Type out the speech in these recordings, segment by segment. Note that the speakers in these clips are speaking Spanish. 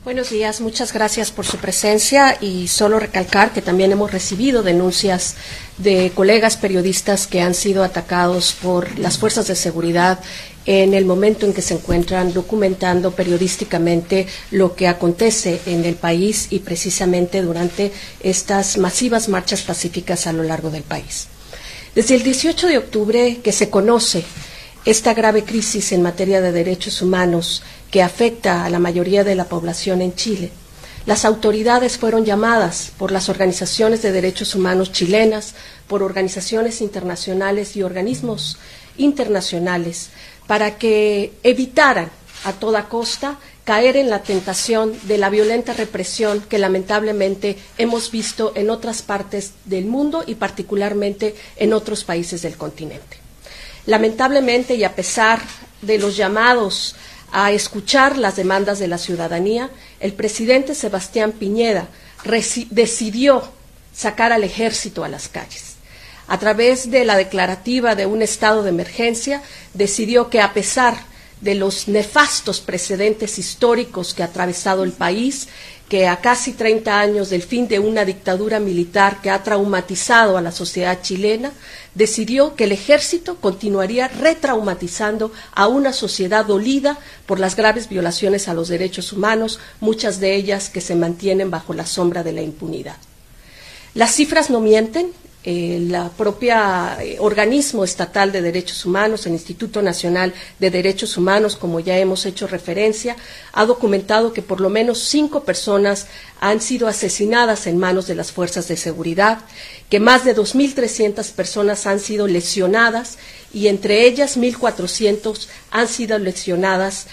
Buenos días, muchas gracias por su presencia y solo recalcar que también hemos recibido denuncias de colegas periodistas que han sido atacados por las fuerzas de seguridad en el momento en que se encuentran documentando periodísticamente lo que acontece en el país y precisamente durante estas masivas marchas pacíficas a lo largo del país. Desde el 18 de octubre que se conoce esta grave crisis en materia de derechos humanos que afecta a la mayoría de la población en Chile, las autoridades fueron llamadas por las organizaciones de derechos humanos chilenas, por organizaciones internacionales y organismos internacionales para que evitaran a toda costa caer en la tentación de la violenta represión que lamentablemente hemos visto en otras partes del mundo y particularmente en otros países del continente. Lamentablemente, y a pesar de los llamados a escuchar las demandas de la ciudadanía, el presidente Sebastián Piñera decidió sacar al ejército a las calles. A través de la declarativa de un estado de emergencia, decidió que a pesar de los nefastos precedentes históricos que ha atravesado el país, que a casi 30 años del fin de una dictadura militar que ha traumatizado a la sociedad chilena, decidió que el ejército continuaría retraumatizando a una sociedad dolida por las graves violaciones a los derechos humanos, muchas de ellas que se mantienen bajo la sombra de la impunidad. Las cifras no mienten. La propia organismo estatal de derechos humanos, el Instituto Nacional de Derechos Humanos, como ya hemos hecho referencia, ha documentado que por lo menos 5 personas han sido asesinadas en manos de las fuerzas de seguridad, que más de 2.300 personas han sido lesionadas y entre ellas 1.400 han sido lesionadas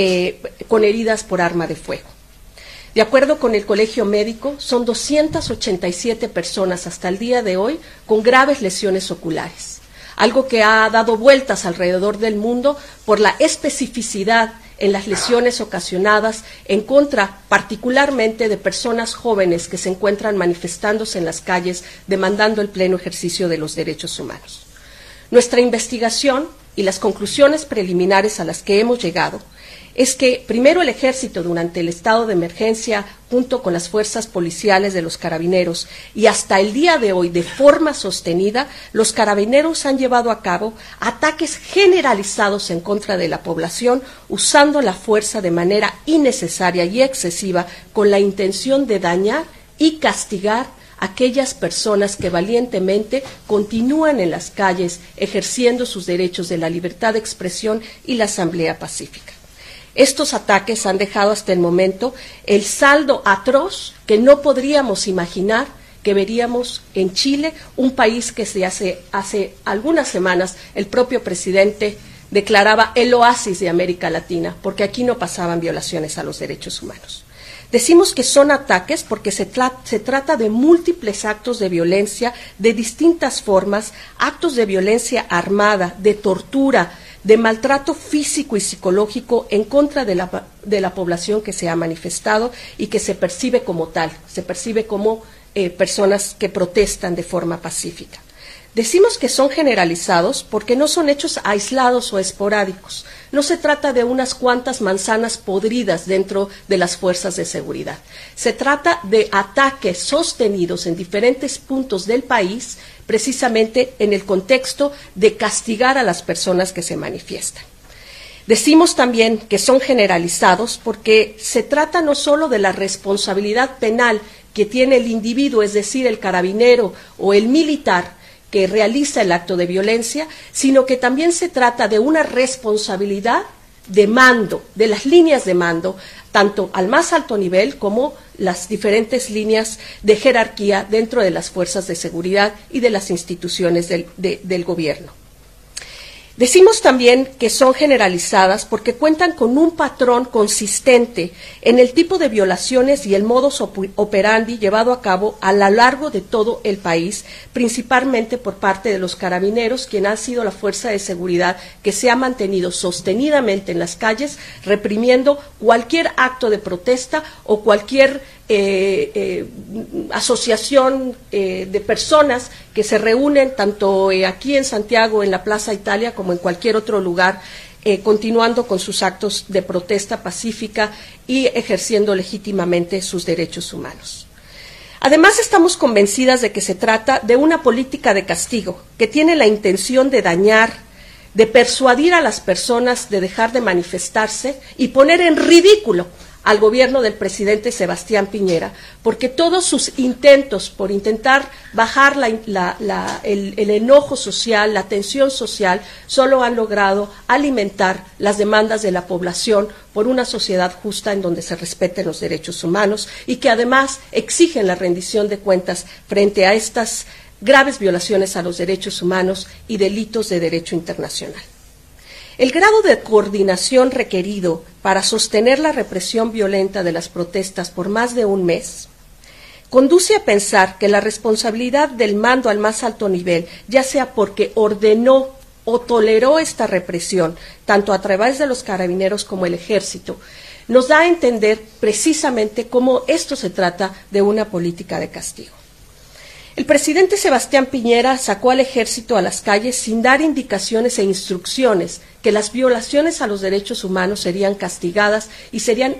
con heridas por arma de fuego. De acuerdo con el Colegio Médico, son 287 personas hasta el día de hoy con graves lesiones oculares, algo que ha dado vueltas alrededor del mundo por la especificidad en las lesiones ocasionadas en contra particularmente de personas jóvenes que se encuentran manifestándose en las calles demandando el pleno ejercicio de los derechos humanos. Nuestra investigación y las conclusiones preliminares a las que hemos llegado es que, primero, el ejército durante el estado de emergencia, junto con las fuerzas policiales de los carabineros, y hasta el día de hoy, de forma sostenida, los carabineros han llevado a cabo ataques generalizados en contra de la población, usando la fuerza de manera innecesaria y excesiva, con la intención de dañar y castigar a aquellas personas que valientemente continúan en las calles ejerciendo sus derechos de la libertad de expresión y la asamblea pacífica. Estos ataques han dejado hasta el momento el saldo atroz que no podríamos imaginar que veríamos en Chile, un país que hace algunas semanas el propio presidente declaraba el oasis de América Latina, porque aquí no pasaban violaciones a los derechos humanos. Decimos que son ataques porque se trata de múltiples actos de violencia de distintas formas, actos de violencia armada, de tortura, de maltrato físico y psicológico en contra de la población que se ha manifestado y que se percibe como tal, se percibe como personas que protestan de forma pacífica. Decimos que son generalizados porque no son hechos aislados o esporádicos. No se trata de unas cuantas manzanas podridas dentro de las fuerzas de seguridad. Se trata de ataques sostenidos en diferentes puntos del país, precisamente en el contexto de castigar a las personas que se manifiestan. Decimos también que son generalizados porque se trata no solo de la responsabilidad penal que tiene el individuo, es decir, el carabinero o el militar, que realiza el acto de violencia, sino que también se trata de una responsabilidad de mando, de las líneas de mando, tanto al más alto nivel como las diferentes líneas de jerarquía dentro de las fuerzas de seguridad y de las instituciones del gobierno. Decimos también que son generalizadas porque cuentan con un patrón consistente en el tipo de violaciones y el modus operandi llevado a cabo a lo largo de todo el país, principalmente por parte de los carabineros, quien ha sido la fuerza de seguridad que se ha mantenido sostenidamente en las calles, reprimiendo cualquier acto de protesta o cualquier asociación de personas que se reúnen tanto aquí en Santiago, en la Plaza Italia, como en cualquier otro lugar continuando con sus actos de protesta pacífica y ejerciendo legítimamente sus derechos humanos. Además, estamos convencidas de que se trata de una política de castigo que tiene la intención de dañar, de persuadir a las personas de dejar de manifestarse y poner en ridículo al gobierno del presidente Sebastián Piñera, porque todos sus intentos por intentar bajar el enojo social, la tensión social, solo han logrado alimentar las demandas de la población por una sociedad justa en donde se respeten los derechos humanos y que además exigen la rendición de cuentas frente a estas graves violaciones a los derechos humanos y delitos de derecho internacional. El grado de coordinación requerido para sostener la represión violenta de las protestas por más de un mes conduce a pensar que la responsabilidad del mando al más alto nivel, ya sea porque ordenó o toleró esta represión, tanto a través de los carabineros como el ejército, nos da a entender precisamente cómo esto se trata de una política de castigo. El presidente Sebastián Piñera sacó al ejército a las calles sin dar indicaciones e instrucciones que las violaciones a los derechos humanos serían castigadas y serían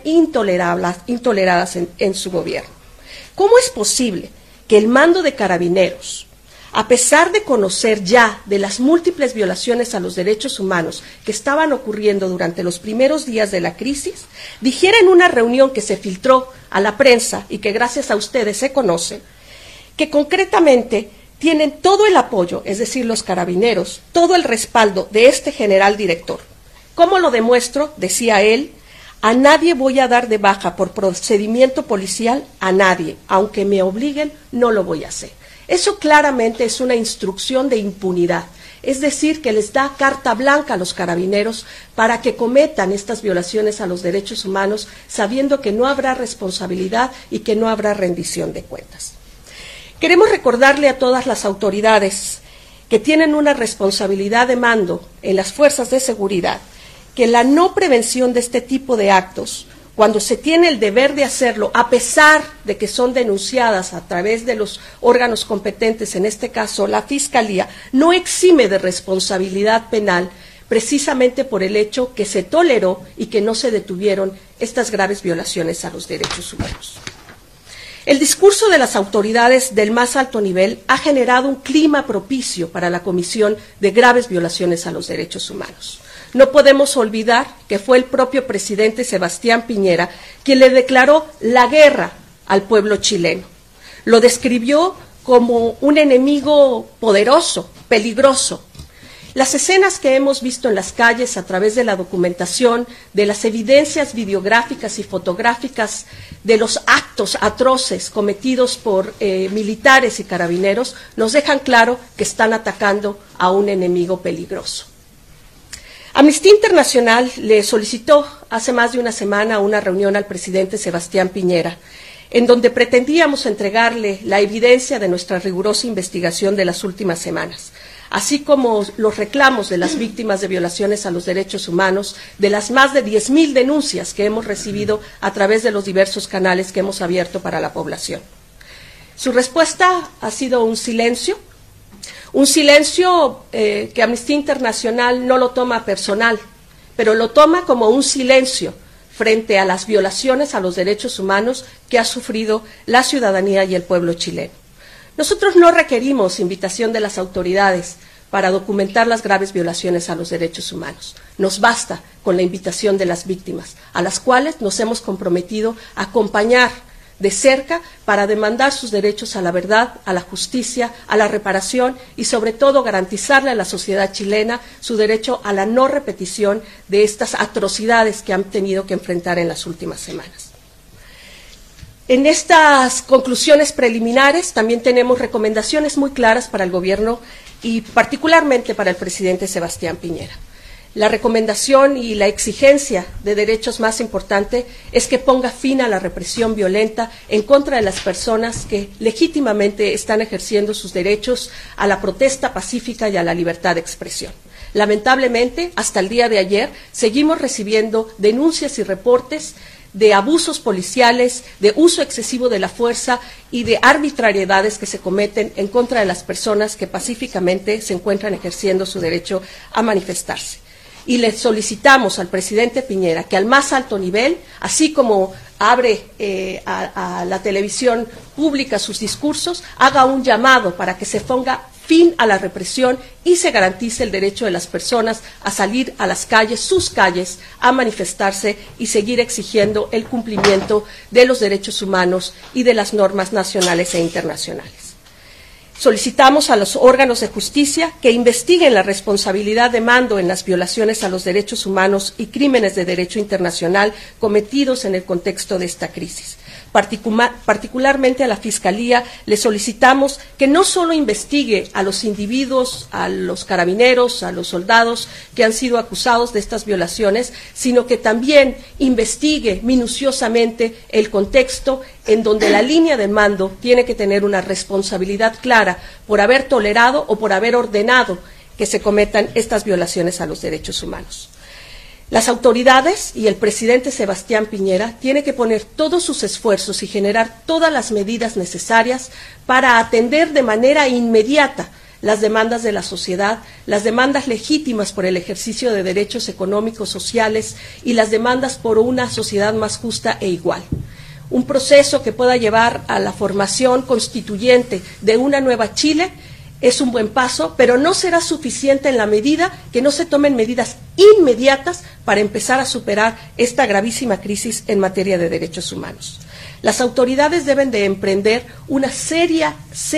intoleradas en su gobierno. ¿Cómo es posible que el mando de Carabineros, a pesar de conocer ya de las múltiples violaciones a los derechos humanos que estaban ocurriendo durante los primeros días de la crisis, dijera en una reunión que se filtró a la prensa y que gracias a ustedes se conoce, que concretamente tienen todo el apoyo, es decir, los carabineros, todo el respaldo de este general director? ¿Cómo lo demuestro? Decía él, a nadie voy a dar de baja por procedimiento policial, a nadie, aunque me obliguen, no lo voy a hacer. Eso claramente es una instrucción de impunidad, es decir, que les da carta blanca a los carabineros para que cometan estas violaciones a los derechos humanos, sabiendo que no habrá responsabilidad y que no habrá rendición de cuentas. Queremos recordarle a todas las autoridades que tienen una responsabilidad de mando en las fuerzas de seguridad que la no prevención de este tipo de actos, cuando se tiene el deber de hacerlo, a pesar de que son denunciadas a través de los órganos competentes, en este caso la Fiscalía, no exime de responsabilidad penal precisamente por el hecho que se toleró y que no se detuvieron estas graves violaciones a los derechos humanos. El discurso de las autoridades del más alto nivel ha generado un clima propicio para la comisión de graves violaciones a los derechos humanos. No podemos olvidar que fue el propio presidente Sebastián Piñera quien le declaró la guerra al pueblo chileno. Lo describió como un enemigo poderoso, peligroso. Las escenas que hemos visto en las calles a través de la documentación, de las evidencias videográficas y fotográficas de los actos atroces cometidos por militares y carabineros, nos dejan claro que están atacando a un enemigo peligroso. Amnistía Internacional le solicitó hace más de una semana una reunión al presidente Sebastián Piñera, en donde pretendíamos entregarle la evidencia de nuestra rigurosa investigación de las últimas semanas, así como los reclamos de las víctimas de violaciones a los derechos humanos, de las más de 10,000 denuncias que hemos recibido a través de los diversos canales que hemos abierto para la población. Su respuesta ha sido un silencio que Amnistía Internacional no lo toma personal, pero lo toma como un silencio frente a las violaciones a los derechos humanos que ha sufrido la ciudadanía y el pueblo chileno. Nosotros no requerimos invitación de las autoridades para documentar las graves violaciones a los derechos humanos. Nos basta con la invitación de las víctimas, a las cuales nos hemos comprometido a acompañar de cerca para demandar sus derechos a la verdad, a la justicia, a la reparación y, sobre todo, garantizarle a la sociedad chilena su derecho a la no repetición de estas atrocidades que han tenido que enfrentar en las últimas semanas. En estas conclusiones preliminares también tenemos recomendaciones muy claras para el Gobierno y particularmente para el presidente Sebastián Piñera. La recomendación y la exigencia de derechos más importante es que ponga fin a la represión violenta en contra de las personas que legítimamente están ejerciendo sus derechos a la protesta pacífica y a la libertad de expresión. Lamentablemente, hasta el día de ayer, seguimos recibiendo denuncias y reportes de abusos policiales, de uso excesivo de la fuerza y de arbitrariedades que se cometen en contra de las personas que pacíficamente se encuentran ejerciendo su derecho a manifestarse. y le solicitamos al presidente Piñera que al más alto nivel, así como abre a la televisión pública sus discursos, haga un llamado para que se ponga fin a la represión y se garantice el derecho de las personas a salir a las calles, sus calles, a manifestarse y seguir exigiendo el cumplimiento de los derechos humanos y de las normas nacionales e internacionales. Solicitamos a los órganos de justicia que investiguen la responsabilidad de mando en las violaciones a los derechos humanos y crímenes de derecho internacional cometidos en el contexto de esta crisis. Particularmente a la Fiscalía le solicitamos que no solo investigue a los individuos, a los carabineros, a los soldados que han sido acusados de estas violaciones, sino que también investigue minuciosamente el contexto en donde la línea de mando tiene que tener una responsabilidad clara por haber tolerado o por haber ordenado que se cometan estas violaciones a los derechos humanos. Las autoridades y el presidente Sebastián Piñera tienen que poner todos sus esfuerzos y generar todas las medidas necesarias para atender de manera inmediata las demandas de la sociedad, las demandas legítimas por el ejercicio de derechos económicos, sociales y las demandas por una sociedad más justa e igual. Un proceso que pueda llevar a la formación constituyente de una nueva Chile es un buen paso, pero no será suficiente en la medida que no se tomen medidas inmediatas para empezar a superar esta gravísima crisis en materia de derechos humanos. Las autoridades deben de emprender una seria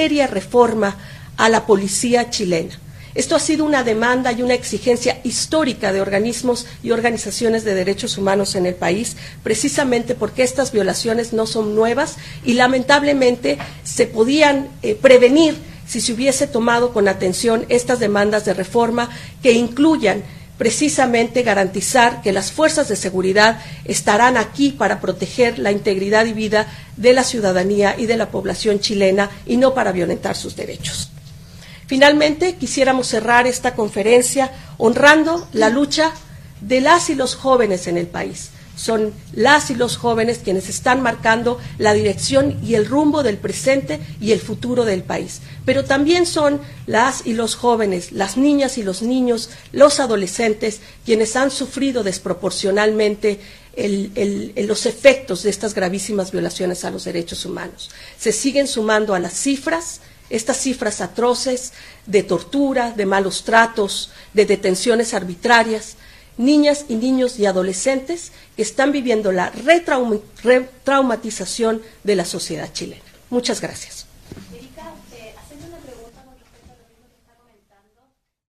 reforma a la policía chilena. Esto ha sido una demanda y una exigencia histórica de organismos y organizaciones de derechos humanos en el país, precisamente porque estas violaciones no son nuevas y lamentablemente se podían prevenir si se hubiese tomado con atención estas demandas de reforma que incluyan precisamente garantizar que las fuerzas de seguridad estarán aquí para proteger la integridad y vida de la ciudadanía y de la población chilena y no para violentar sus derechos. Finalmente, quisiéramos cerrar esta conferencia honrando la lucha de las y los jóvenes en el país. Son las y los jóvenes quienes están marcando la dirección y el rumbo del presente y el futuro del país. Pero también son las y los jóvenes, las niñas y los niños, los adolescentes, quienes han sufrido desproporcionalmente los efectos de estas gravísimas violaciones a los derechos humanos. Se siguen sumando a las cifras, estas cifras atroces de tortura, de malos tratos, de detenciones arbitrarias, niñas y niños y adolescentes que están viviendo la retraumatización de la sociedad chilena. Muchas gracias.